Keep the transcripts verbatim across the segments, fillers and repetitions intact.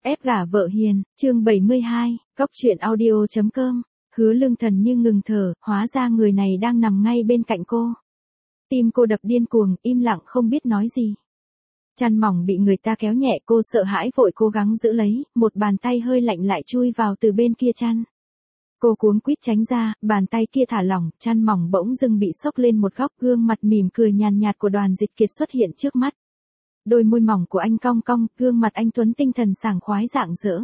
Ép gả vợ hiền, chương bảy mươi hai, Cóc truyện audio chấm com. Hứa Lương Thần như ngừng thở, hóa ra người này đang nằm ngay bên cạnh cô. Tim cô đập điên cuồng, im lặng không biết nói gì. Chăn mỏng bị người ta kéo nhẹ, cô sợ hãi vội cố gắng giữ lấy, một bàn tay hơi lạnh lại chui vào từ bên kia chăn. Cô cuống quýt tránh ra, bàn tay kia thả lỏng, chăn mỏng bỗng dưng bị xốc lên một góc, gương mặt mỉm cười nhàn nhạt của Đoàn Dịch Kiệt xuất hiện trước mắt. Đôi môi mỏng của anh cong cong, gương mặt anh tuấn tinh thần sảng khoái rạng rỡ.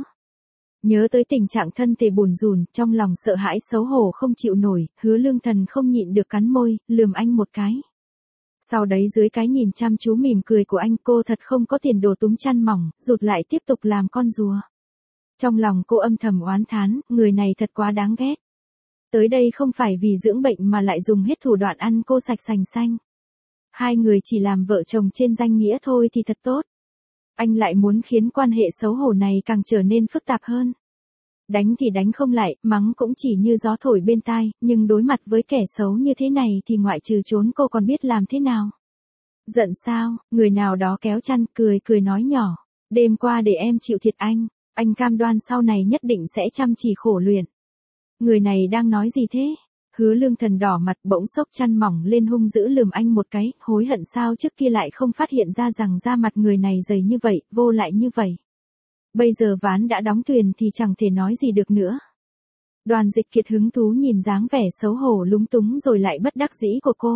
Nhớ tới tình trạng thân thể bùn rùn, trong lòng sợ hãi xấu hổ không chịu nổi, Hứa Lương Thần không nhịn được cắn môi, lườm anh một cái. Sau đấy dưới cái nhìn chăm chú mỉm cười của anh, cô thật không có tiền đồ túm chăn mỏng, rụt lại tiếp tục làm con rùa. Trong lòng cô âm thầm oán thán, người này thật quá đáng ghét. Tới đây không phải vì dưỡng bệnh mà lại dùng hết thủ đoạn ăn cô sạch sành xanh. Hai người chỉ làm vợ chồng trên danh nghĩa thôi thì thật tốt. Anh lại muốn khiến quan hệ xấu hổ này càng trở nên phức tạp hơn. Đánh thì đánh không lại, mắng cũng chỉ như gió thổi bên tai, nhưng đối mặt với kẻ xấu như thế này thì ngoại trừ trốn cô còn biết làm thế nào. Giận sao, người nào đó kéo chăn cười cười nói nhỏ. Đêm qua để em chịu thiệt anh, anh cam đoan sau này nhất định sẽ chăm chỉ khổ luyện. Người này đang nói gì thế? Hứa Lương Thần đỏ mặt bỗng xốc chăn mỏng lên hung dữ lườm anh một cái, hối hận sao trước kia lại không phát hiện ra rằng da mặt người này dày như vậy, vô lại như vậy. Bây giờ ván đã đóng thuyền thì chẳng thể nói gì được nữa. Đoàn Dịch Kiệt hứng thú nhìn dáng vẻ xấu hổ lúng túng rồi lại bất đắc dĩ của cô.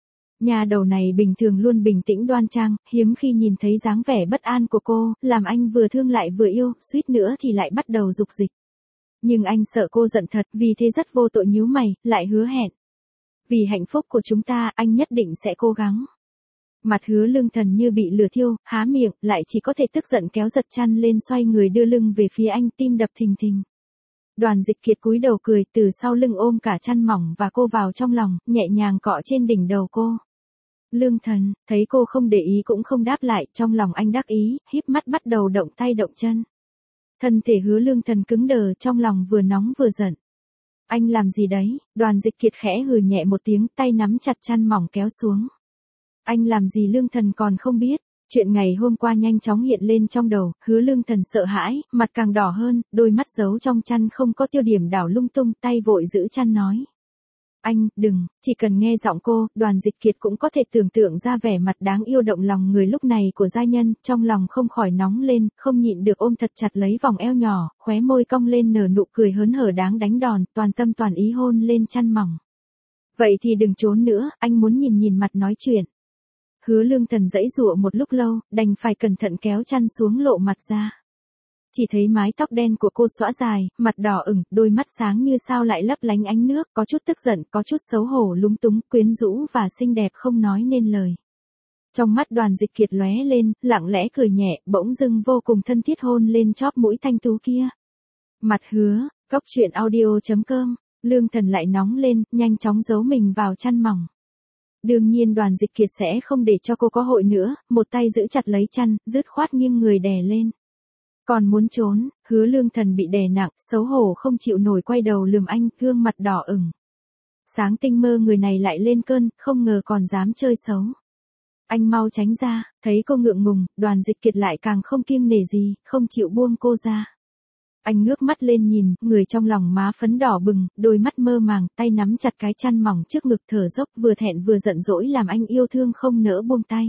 Nhà đầu này bình thường luôn bình tĩnh đoan trang, hiếm khi nhìn thấy dáng vẻ bất an của cô, làm anh vừa thương lại vừa yêu, suýt nữa thì lại bắt đầu dục dịch. Nhưng anh sợ cô giận thật, vì thế rất vô tội nhíu mày, lại hứa hẹn. Vì hạnh phúc của chúng ta, anh nhất định sẽ cố gắng. Mặt Hứa Lương Thần như bị lửa thiêu, há miệng, lại chỉ có thể tức giận kéo giật chăn lên xoay người đưa lưng về phía anh, tim đập thình thình. Đoàn Dịch Kiệt cúi đầu cười, từ sau lưng ôm cả chăn mỏng và cô vào trong lòng, nhẹ nhàng cọ trên đỉnh đầu cô. Lương Thần, thấy cô không để ý cũng không đáp lại, trong lòng anh đắc ý, híp mắt bắt đầu động tay động chân. Thân thể Hứa Lương Thần cứng đờ, trong lòng vừa nóng vừa giận. Anh làm gì đấy? Đoàn Dịch Kiệt khẽ hừ nhẹ một tiếng, tay nắm chặt chăn mỏng kéo xuống. Anh làm gì Lương Thần còn không biết. Chuyện ngày hôm qua nhanh chóng hiện lên trong đầu, Hứa Lương Thần sợ hãi, mặt càng đỏ hơn, đôi mắt giấu trong chăn không có tiêu điểm đảo lung tung, tay vội giữ chăn nói. Anh, đừng, chỉ cần nghe giọng cô, Đoàn Dịch Kiệt cũng có thể tưởng tượng ra vẻ mặt đáng yêu động lòng người lúc này của giai nhân, trong lòng không khỏi nóng lên, không nhịn được ôm thật chặt lấy vòng eo nhỏ, khóe môi cong lên nở nụ cười hớn hở đáng đánh đòn, toàn tâm toàn ý hôn lên chăn mỏng. Vậy thì đừng trốn nữa, anh muốn nhìn nhìn mặt nói chuyện. Hứa Lương Thần giãy giụa một lúc lâu, đành phải cẩn thận kéo chăn xuống lộ mặt ra. Chỉ thấy mái tóc đen của cô xõa dài, mặt đỏ ửng, đôi mắt sáng như sao lại lấp lánh ánh nước, có chút tức giận, có chút xấu hổ lúng túng, quyến rũ và xinh đẹp không nói nên lời. Trong mắt Đoàn Dịch Kiệt lóe lên, lặng lẽ cười nhẹ, bỗng dưng vô cùng thân thiết hôn lên chóp mũi thanh tú kia. Mặt Hứa, Cóc truyện audio chấm com, Lương Thần lại nóng lên, nhanh chóng giấu mình vào chăn mỏng. Đương nhiên Đoàn Dịch Kiệt sẽ không để cho cô có hội nữa, một tay giữ chặt lấy chăn, dứt khoát nghiêng người đè lên. Còn muốn trốn, Hứa Lương Thần bị đè nặng, xấu hổ không chịu nổi quay đầu lườm anh, gương mặt đỏ ửng. Sáng tinh mơ người này lại lên cơn, không ngờ còn dám chơi xấu. Anh mau tránh ra, thấy cô ngượng ngùng, Đoàn Dịch Kiệt lại càng không kiêng nể gì, không chịu buông cô ra. Anh ngước mắt lên nhìn, người trong lòng má phấn đỏ bừng, đôi mắt mơ màng, tay nắm chặt cái chăn mỏng trước ngực thở dốc, vừa thẹn vừa giận dỗi làm anh yêu thương không nỡ buông tay.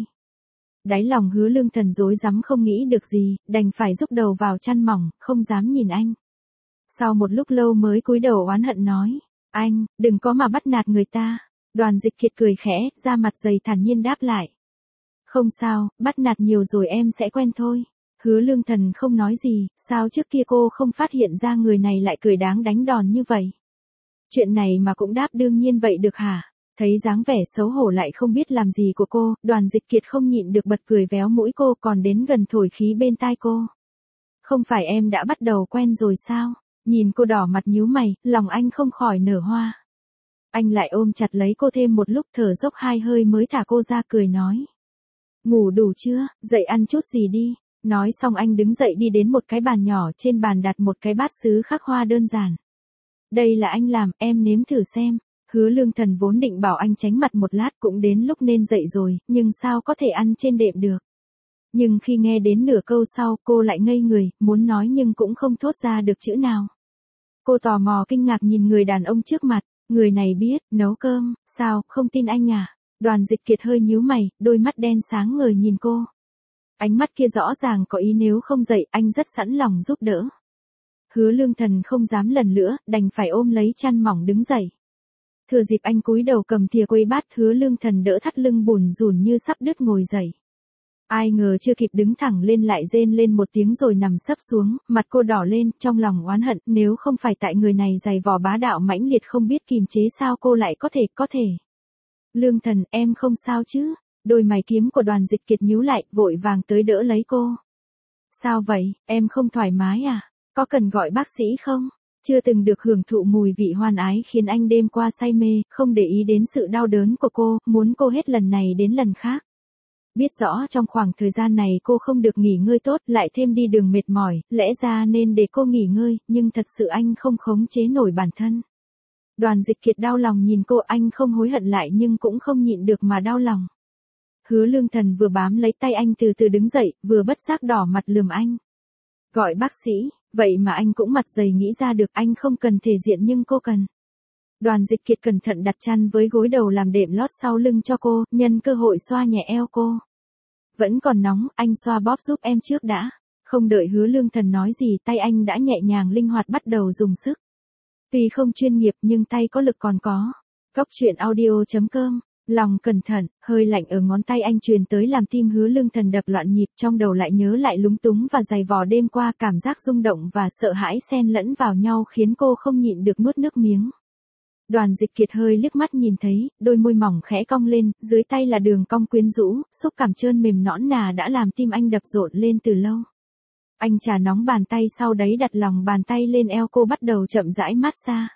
Đáy lòng Hứa Lương Thần rối rắm không nghĩ được gì, đành phải rúc đầu vào chăn mỏng, không dám nhìn anh. Sau một lúc lâu mới cúi đầu oán hận nói, anh, đừng có mà bắt nạt người ta. Đoàn Dịch Kiệt cười khẽ, da mặt dày thản nhiên đáp lại. Không sao, bắt nạt nhiều rồi em sẽ quen thôi. Hứa Lương Thần không nói gì, sao trước kia cô không phát hiện ra người này lại cười đáng đánh đòn như vậy. Chuyện này mà cũng đáp đương nhiên vậy được hả? Thấy dáng vẻ xấu hổ lại không biết làm gì của cô, Đoàn Dịch Kiệt không nhịn được bật cười véo mũi cô còn đến gần thổi khí bên tai cô. Không phải em đã bắt đầu quen rồi sao? Nhìn cô đỏ mặt nhíu mày, lòng anh không khỏi nở hoa. Anh lại ôm chặt lấy cô thêm một lúc thở dốc hai hơi mới thả cô ra cười nói. Ngủ đủ chưa, dậy ăn chút gì đi. Nói xong anh đứng dậy đi đến một cái bàn nhỏ, trên bàn đặt một cái bát sứ khắc hoa đơn giản. Đây là anh làm, em nếm thử xem. Hứa Lương Thần vốn định bảo anh tránh mặt một lát cũng đến lúc nên dậy rồi, nhưng sao có thể ăn trên đệm được. Nhưng khi nghe đến nửa câu sau, cô lại ngây người, muốn nói nhưng cũng không thốt ra được chữ nào. Cô tò mò kinh ngạc nhìn người đàn ông trước mặt, người này biết nấu cơm, sao, không tin anh à? Đoàn Dịch Kiệt hơi nhíu mày, đôi mắt đen sáng ngời nhìn cô. Ánh mắt kia rõ ràng có ý nếu không dậy, anh rất sẵn lòng giúp đỡ. Hứa Lương Thần không dám lần nữa, đành phải ôm lấy chăn mỏng đứng dậy. Thừa dịp anh cúi đầu cầm thìa quây bát, Hứa Lương Thần đỡ thắt lưng bùn rùn như sắp đứt ngồi dậy. Ai ngờ chưa kịp đứng thẳng lên lại rên lên một tiếng rồi nằm sấp xuống, mặt cô đỏ lên, trong lòng oán hận, nếu không phải tại người này giày vò bá đạo mãnh liệt không biết kìm chế sao cô lại có thể, có thể. Lương Thần, em không sao chứ? Đôi mày kiếm của Đoàn Dịch Kiệt nhíu lại, vội vàng tới đỡ lấy cô. Sao vậy, em không thoải mái à? Có cần gọi bác sĩ không? Chưa từng được hưởng thụ mùi vị hoan ái khiến anh đêm qua say mê, không để ý đến sự đau đớn của cô, muốn cô hết lần này đến lần khác. Biết rõ trong khoảng thời gian này cô không được nghỉ ngơi tốt, lại thêm đi đường mệt mỏi, lẽ ra nên để cô nghỉ ngơi, nhưng thật sự anh không khống chế nổi bản thân. Đoàn Dịch Kiệt đau lòng nhìn cô, anh không hối hận lại nhưng cũng không nhịn được mà đau lòng. Hứa Lương Thần vừa bám lấy tay anh từ từ đứng dậy, vừa bất giác đỏ mặt lườm anh. Gọi bác sĩ, vậy mà anh cũng mặt dày nghĩ ra được, anh không cần thể diện nhưng cô cần. Đoàn Dịch Kiệt cẩn thận đặt chăn với gối đầu làm đệm lót sau lưng cho cô, nhân cơ hội xoa nhẹ eo cô. Vẫn còn nóng, anh xoa bóp giúp em trước đã. Không đợi Hứa Lương Thần nói gì, tay anh đã nhẹ nhàng linh hoạt bắt đầu dùng sức. Tuy không chuyên nghiệp nhưng tay có lực còn có. Góc truyện audio chấm com. Lòng cẩn thận, hơi lạnh ở ngón tay anh truyền tới làm tim Hứa Lương Thần đập loạn nhịp, trong đầu lại nhớ lại lúng túng và giày vò đêm qua, cảm giác rung động và sợ hãi xen lẫn vào nhau khiến cô không nhịn được nuốt nước miếng. Đoàn Dịch Kiệt hơi liếc mắt nhìn thấy, đôi môi mỏng khẽ cong lên, dưới tay là đường cong quyến rũ, xúc cảm trơn mềm nõn nà đã làm tim anh đập rộn lên từ lâu. Anh chà nóng bàn tay sau đấy đặt lòng bàn tay lên eo cô bắt đầu chậm rãi massage.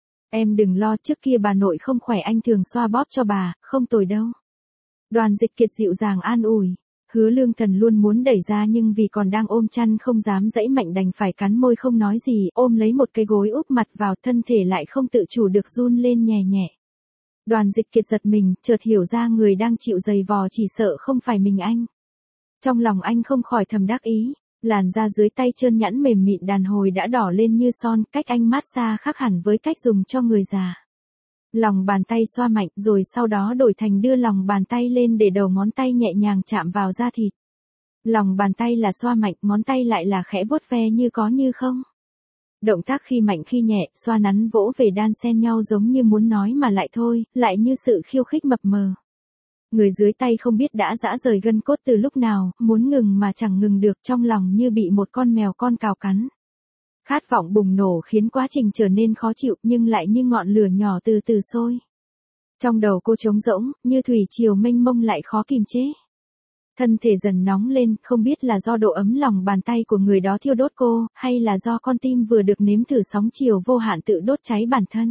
Em đừng lo, trước kia bà nội không khỏe anh thường xoa bóp cho bà, không tồi đâu. Đoàn Dịch Kiệt dịu dàng an ủi. Hứa Lương Thần luôn muốn đẩy ra nhưng vì còn đang ôm chăn không dám dãy mạnh đành phải cắn môi không nói gì, ôm lấy một cái gối úp mặt vào, thân thể lại không tự chủ được run lên nhẹ nhẹ. Đoàn Dịch Kiệt giật mình, chợt hiểu ra người đang chịu giày vò chỉ sợ không phải mình anh. Trong lòng anh không khỏi thầm đắc ý, làn da dưới tay trơn nhẵn mềm mịn đàn hồi đã đỏ lên như son, cách anh massage khác hẳn với cách dùng cho người già. Lòng bàn tay xoa mạnh rồi sau đó đổi thành đưa lòng bàn tay lên để đầu ngón tay nhẹ nhàng chạm vào da thịt. Lòng bàn tay là xoa mạnh, ngón tay lại là khẽ vuốt ve như có như không. Động tác khi mạnh khi nhẹ, xoa nắn vỗ về đan xen nhau giống như muốn nói mà lại thôi, lại như sự khiêu khích mập mờ. Người dưới tay không biết đã giã rời gân cốt từ lúc nào, muốn ngừng mà chẳng ngừng được, trong lòng như bị một con mèo con cào cắn. Khát vọng bùng nổ khiến quá trình trở nên khó chịu nhưng lại như ngọn lửa nhỏ từ từ sôi. Trong đầu cô trống rỗng, như thủy triều mênh mông lại khó kìm chế. Thân thể dần nóng lên, không biết là do độ ấm lòng bàn tay của người đó thiêu đốt cô, hay là do con tim vừa được nếm thử sóng chiều vô hạn tự đốt cháy bản thân.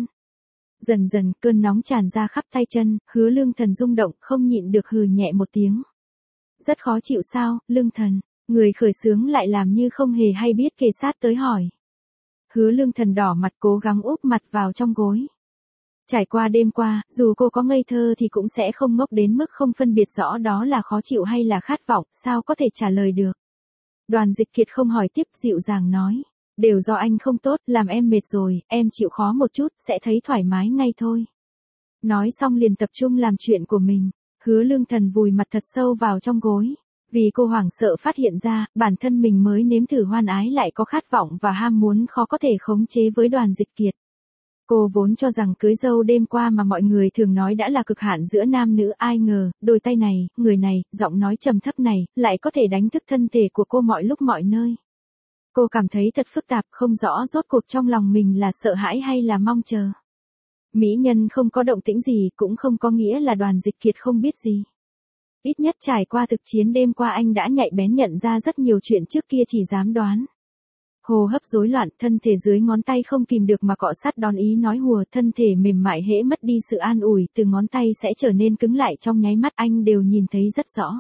Dần dần, cơn nóng tràn ra khắp tay chân, Hứa Lương Thần rung động, không nhịn được hừ nhẹ một tiếng. Rất khó chịu sao, Lương Thần? Người khởi xướng lại làm như không hề hay biết kề sát tới hỏi. Hứa Lương Thần đỏ mặt cố gắng úp mặt vào trong gối. Trải qua đêm qua, dù cô có ngây thơ thì cũng sẽ không ngốc đến mức không phân biệt rõ đó là khó chịu hay là khát vọng, sao có thể trả lời được. Đoàn Dịch Kiệt không hỏi tiếp, dịu dàng nói. Đều do anh không tốt, làm em mệt rồi, em chịu khó một chút, sẽ thấy thoải mái ngay thôi. Nói xong liền tập trung làm chuyện của mình. Hứa Lương Thần vùi mặt thật sâu vào trong gối. Vì cô hoảng sợ phát hiện ra, bản thân mình mới nếm thử hoan ái lại có khát vọng và ham muốn khó có thể khống chế với Đoàn Dịch Kiệt. Cô vốn cho rằng cưới dâu đêm qua mà mọi người thường nói đã là cực hạn giữa nam nữ, ai ngờ, đôi tay này, người này, giọng nói trầm thấp này, lại có thể đánh thức thân thể của cô mọi lúc mọi nơi. Cô cảm thấy thật phức tạp, không rõ rốt cuộc trong lòng mình là sợ hãi hay là mong chờ. Mỹ nhân không có động tĩnh gì cũng không có nghĩa là Đoàn Dịch Kiệt không biết gì. Ít nhất trải qua thực chiến đêm qua anh đã nhạy bén nhận ra rất nhiều chuyện trước kia chỉ dám đoán. Hô hấp rối loạn, thân thể dưới ngón tay không kìm được mà cọ sát đón ý nói hùa, thân thể mềm mại hễ mất đi sự an ủi, từ ngón tay sẽ trở nên cứng lại trong nháy mắt, anh đều nhìn thấy rất rõ.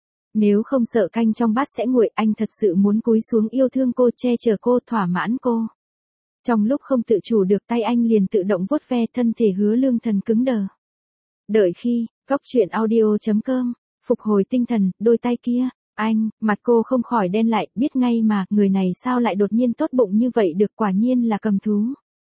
Nếu không sợ canh trong bát sẽ nguội, anh thật sự muốn cúi xuống yêu thương cô, che chở cô, thỏa mãn cô. Trong lúc không tự chủ được tay anh liền tự động vuốt ve thân thể Hứa Lương Thần cứng đờ. Đợi khi, góc truyện audio chấm com, phục hồi tinh thần, đôi tay kia, Anh, mặt cô không khỏi đen lại, biết ngay mà, người này sao lại đột nhiên tốt bụng như vậy được, quả nhiên là cầm thú.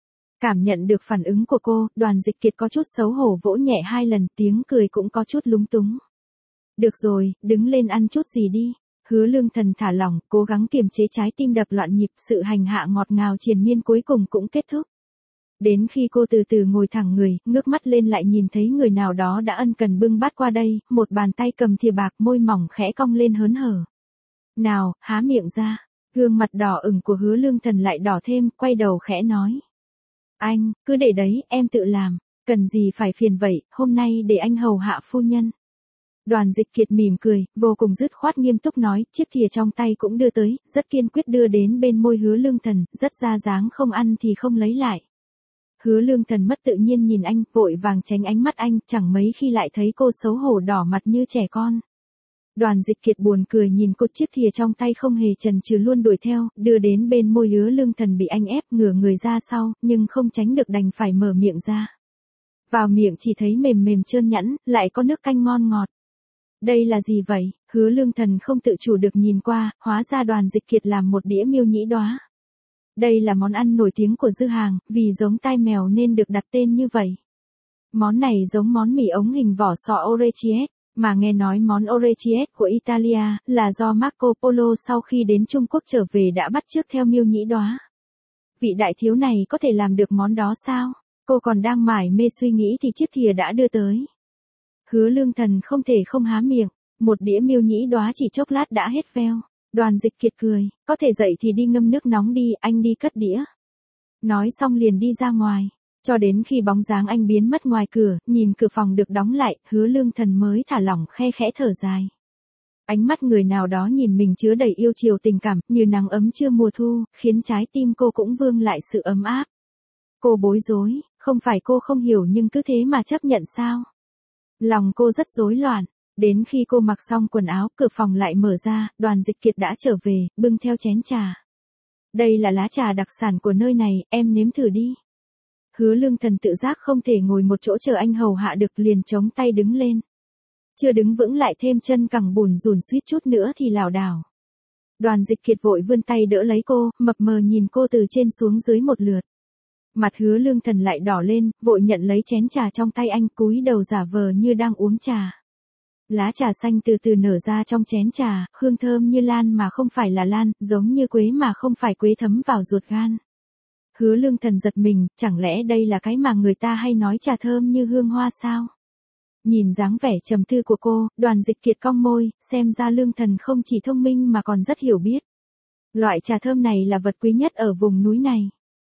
Cảm nhận được phản ứng của cô, Đoàn Dịch Kiệt có chút xấu hổ vỗ nhẹ hai lần, tiếng cười cũng có chút lúng túng. Được rồi, đứng lên ăn chút gì đi. Hứa Lương Thần thả lỏng, cố gắng kiềm chế trái tim đập loạn nhịp, sự hành hạ ngọt ngào triền miên cuối cùng cũng kết thúc. Đến khi cô từ từ ngồi thẳng người, ngước mắt lên lại nhìn thấy người nào đó đã ân cần bưng bát qua đây, một bàn tay cầm thìa bạc, môi mỏng khẽ cong lên hớn hở. Nào, há miệng ra. Gương mặt đỏ ửng của Hứa Lương Thần lại đỏ thêm, quay đầu khẽ nói. Anh, cứ để đấy, em tự làm, cần gì phải phiền vậy, hôm nay để anh hầu hạ phu nhân. Đoàn Dịch Kiệt mỉm cười, vô cùng dứt khoát nghiêm túc nói, chiếc thìa trong tay cũng đưa tới, rất kiên quyết đưa đến bên môi Hứa Lương Thần, rất ra dáng không ăn thì không lấy lại. Hứa Lương Thần mất tự nhiên nhìn anh, vội vàng tránh ánh mắt anh, chẳng mấy khi lại thấy cô xấu hổ đỏ mặt như trẻ con. Đoàn Dịch Kiệt buồn cười nhìn cô, chiếc thìa trong tay không hề chần chừ luôn đuổi theo, đưa đến bên môi Hứa Lương Thần bị anh ép ngửa người ra sau, nhưng không tránh được đành phải mở miệng ra. Vào miệng chỉ thấy mềm mềm trơn nhẵn, lại có nước canh ngon ngọt. Đây là gì vậy? Hứa Lương Thần không tự chủ được nhìn qua, hóa ra Đoàn Dịch Kiệt làm một đĩa miêu nhĩ đóa. Đây là món ăn nổi tiếng của Dư Hàng, vì giống tai mèo nên được đặt tên như vậy. Món này giống món mì ống hình vỏ sò orecchiette, mà nghe nói món orecchiette của Italia là do Marco Polo sau khi đến Trung Quốc trở về đã bắt chước theo miêu nhĩ đóa. Vị đại thiếu này có thể làm được món đó sao? Cô còn đang mải mê suy nghĩ thì chiếc thìa đã đưa tới. Hứa Lương Thần không thể không há miệng, một đĩa miêu nhĩ đóa chỉ chốc lát đã hết veo. Đoàn Dịch Kiệt cười, có thể dậy thì đi ngâm nước nóng đi, anh đi cất đĩa. Nói xong liền đi ra ngoài, cho đến khi bóng dáng anh biến mất ngoài cửa, nhìn cửa phòng được đóng lại, Hứa Lương Thần mới thả lỏng khe khẽ thở dài. Ánh mắt người nào đó nhìn mình chứa đầy yêu chiều tình cảm, như nắng ấm trưa mùa thu, khiến trái tim cô cũng vương lại sự ấm áp. Cô bối rối, không phải cô không hiểu nhưng cứ thế mà chấp nhận sao? Lòng cô rất rối loạn. Đến khi cô mặc xong quần áo, cửa phòng lại mở ra, Đoàn Dịch Kiệt đã trở về, bưng theo chén trà. Đây là lá trà đặc sản của nơi này, em nếm thử đi. Hứa Lương Thần tự giác không thể ngồi một chỗ chờ anh hầu hạ được, liền chống tay đứng lên. Chưa đứng vững lại thêm chân cẳng bùn rùn suýt chút nữa thì lảo đảo. Đoàn Dịch Kiệt vội vươn tay đỡ lấy cô, mập mờ nhìn cô từ trên xuống dưới một lượt. Mặt Hứa Lương Thần lại đỏ lên, vội nhận lấy chén trà trong tay anh, cúi đầu giả vờ như đang uống trà. Lá trà xanh từ từ nở ra trong chén trà, hương thơm như lan mà không phải là lan, giống như quế mà không phải quế thấm vào ruột gan. Hứa Lương Thần giật mình, chẳng lẽ đây là cái mà người ta hay nói trà thơm như hương hoa sao? Nhìn dáng vẻ trầm tư của cô, Đoàn Dịch Kiệt cong môi, xem ra Lương Thần không chỉ thông minh mà còn rất hiểu biết. Loại trà thơm này là vật quý nhất ở vùng núi này.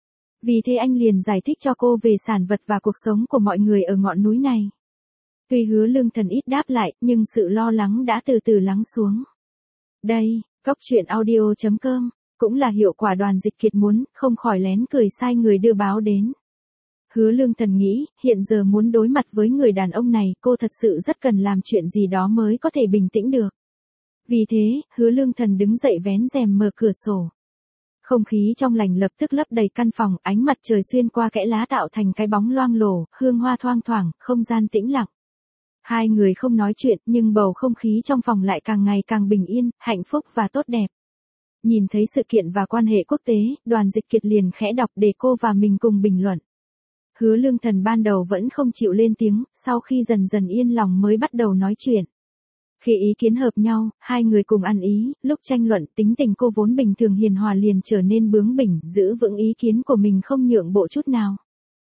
Vì thế anh liền giải thích cho cô về sản vật và cuộc sống của mọi người ở ngọn núi này. Tuy Hứa Lương Thần ít đáp lại, nhưng sự lo lắng đã từ từ lắng xuống. Đây, Cóc Truyện Audio chấm com, cũng là hiệu quả Đoàn Dịch Kiệt muốn, không khỏi lén cười sai người đưa báo đến. Hứa Lương Thần nghĩ, hiện giờ muốn đối mặt với người đàn ông này, cô thật sự rất cần làm chuyện gì đó mới có thể bình tĩnh được. Vì thế, Hứa Lương Thần đứng dậy vén rèm mở cửa sổ. Không khí trong lành lập tức lấp đầy căn phòng, ánh mặt trời xuyên qua kẽ lá tạo thành cái bóng loang lổ, hương hoa thoang thoảng, không gian tĩnh lặng. Hai người không nói chuyện, nhưng bầu không khí trong phòng lại càng ngày càng bình yên, hạnh phúc và tốt đẹp. Nhìn thấy sự kiện và quan hệ quốc tế, Đoàn Dịch Kiệt liền khẽ đọc để cô và mình cùng bình luận. Hứa Lương Thần ban đầu vẫn không chịu lên tiếng, sau khi dần dần yên lòng mới bắt đầu nói chuyện. Khi ý kiến hợp nhau, hai người cùng ăn ý, lúc tranh luận, tính tình cô vốn bình thường hiền hòa liền trở nên bướng bỉnh, giữ vững ý kiến của mình không nhượng bộ chút nào.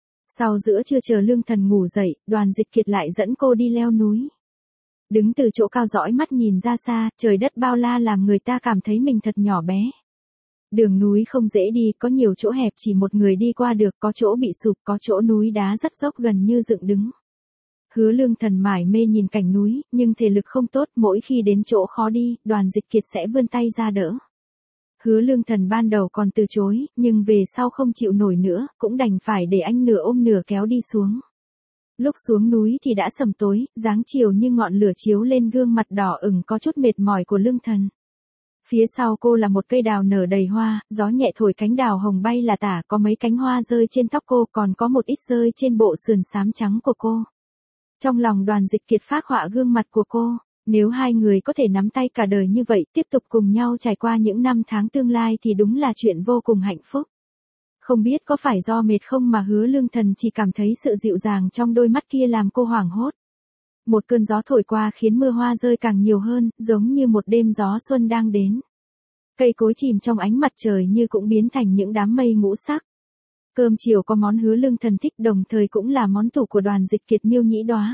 Sau giữa trưa chờ Lương Thần ngủ dậy, Đoàn Dịch Kiệt lại dẫn cô đi leo núi. Đứng từ chỗ cao dõi mắt nhìn ra xa, trời đất bao la làm người ta cảm thấy mình thật nhỏ bé. Đường núi không dễ đi, có nhiều chỗ hẹp chỉ một người đi qua được, có chỗ bị sụp, có chỗ núi đá rất dốc gần như dựng đứng. Hứa Lương Thần mải mê nhìn cảnh núi, nhưng thể lực không tốt, mỗi khi đến chỗ khó đi, Đoàn Dịch Kiệt sẽ vươn tay ra đỡ. Hứa Lương Thần ban đầu còn từ chối, nhưng về sau không chịu nổi nữa, cũng đành phải để anh nửa ôm nửa kéo đi xuống. Lúc xuống núi thì đã sầm tối, dáng chiều như ngọn lửa chiếu lên gương mặt đỏ ửng có chút mệt mỏi của Lương Thần. Phía sau cô là một cây đào nở đầy hoa, gió nhẹ thổi cánh đào hồng bay là tả, có mấy cánh hoa rơi trên tóc cô, còn có một ít rơi trên bộ sườn xám trắng của cô. Trong lòng Đoàn Dịch Kiệt phác họa gương mặt của cô, Nếu hai người có thể nắm tay cả đời như vậy, tiếp tục cùng nhau trải qua những năm tháng tương lai thì đúng là chuyện vô cùng hạnh phúc. Không biết có phải do mệt không mà Hứa Lương Thần chỉ cảm thấy sự dịu dàng trong đôi mắt kia làm cô hoảng hốt. Một cơn gió thổi qua khiến mưa hoa rơi càng nhiều hơn, giống như một đêm gió xuân đang đến. Cây cối chìm trong ánh mặt trời như cũng biến thành những đám mây ngũ sắc. Cơm chiều có món Hứa Lương Thần thích, đồng thời cũng là món tủ của Đoàn Dịch Kiệt Miêu Nhĩ Đóa.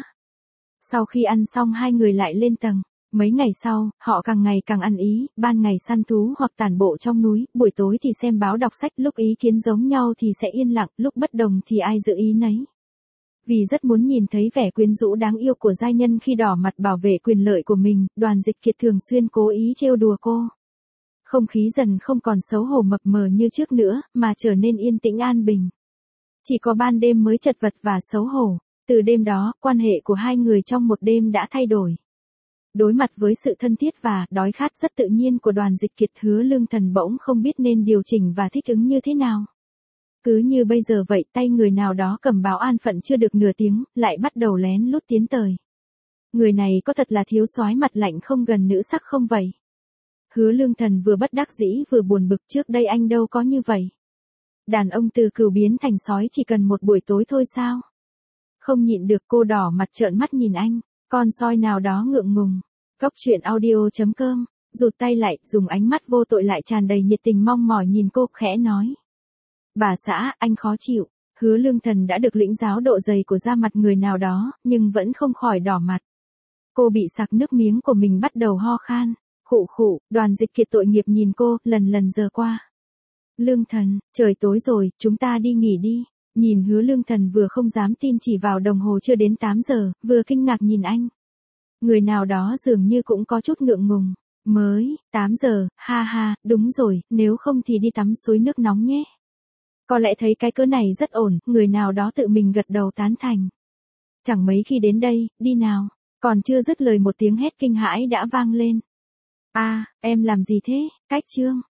Sau khi ăn xong hai người lại lên tầng. Mấy ngày sau, họ càng ngày càng ăn ý, ban ngày săn thú hoặc tản bộ trong núi, buổi tối thì xem báo đọc sách, lúc ý kiến giống nhau thì sẽ yên lặng, lúc bất đồng thì ai giữ ý nấy. Vì rất muốn nhìn thấy vẻ quyến rũ đáng yêu của giai nhân khi đỏ mặt bảo vệ quyền lợi của mình, Đoàn Dịch Kiệt thường xuyên cố ý trêu đùa cô. Không khí dần không còn xấu hổ mập mờ như trước nữa, mà trở nên yên tĩnh an bình. Chỉ có ban đêm mới chật vật và xấu hổ. Từ đêm đó, quan hệ của hai người trong một đêm đã thay đổi. Đối mặt với sự thân thiết và đói khát rất tự nhiên của Đoàn Dịch Kiệt, Hứa Lương Thần bỗng không biết nên điều chỉnh và thích ứng như thế nào. Cứ như bây giờ vậy, tay người nào đó cầm báo an phận chưa được nửa tiếng, lại bắt đầu lén lút tiến tới. Người này có thật là thiếu soái mặt lạnh không gần nữ sắc không vậy? Hứa Lương Thần vừa bất đắc dĩ vừa buồn bực, trước đây anh đâu có như vậy. Đàn ông từ cừu biến thành sói chỉ cần một buổi tối thôi sao? Không nhịn được, cô đỏ mặt trợn mắt nhìn anh, con soi nào đó ngượng ngùng. Cốc truyện audio chấm com, rụt tay lại, dùng ánh mắt vô tội lại tràn đầy nhiệt tình mong mỏi nhìn cô, khẽ nói. Bà xã, anh khó chịu. Hứa Lương Thần đã được lĩnh giáo độ dày của da mặt người nào đó, nhưng vẫn không khỏi đỏ mặt. Cô bị sặc nước miếng của mình bắt đầu ho khan. Khụ khụ, Đoàn Dịch Kiệt tội nghiệp nhìn cô, lần lần giờ qua. Lương Thần, trời tối rồi, chúng ta đi nghỉ đi. Nhìn Hứa Lương Thần vừa không dám tin chỉ vào đồng hồ chưa đến tám giờ, vừa kinh ngạc nhìn anh. Người nào đó dường như cũng có chút ngượng ngùng. Mới, tám giờ, ha ha, đúng rồi, nếu không thì đi tắm suối nước nóng nhé. Có lẽ thấy cái cớ này rất ổn, người nào đó tự mình gật đầu tán thành. Chẳng mấy khi đến đây, đi nào. Còn chưa dứt lời một tiếng hét kinh hãi đã vang lên. À, em làm gì thế, Cách Trương?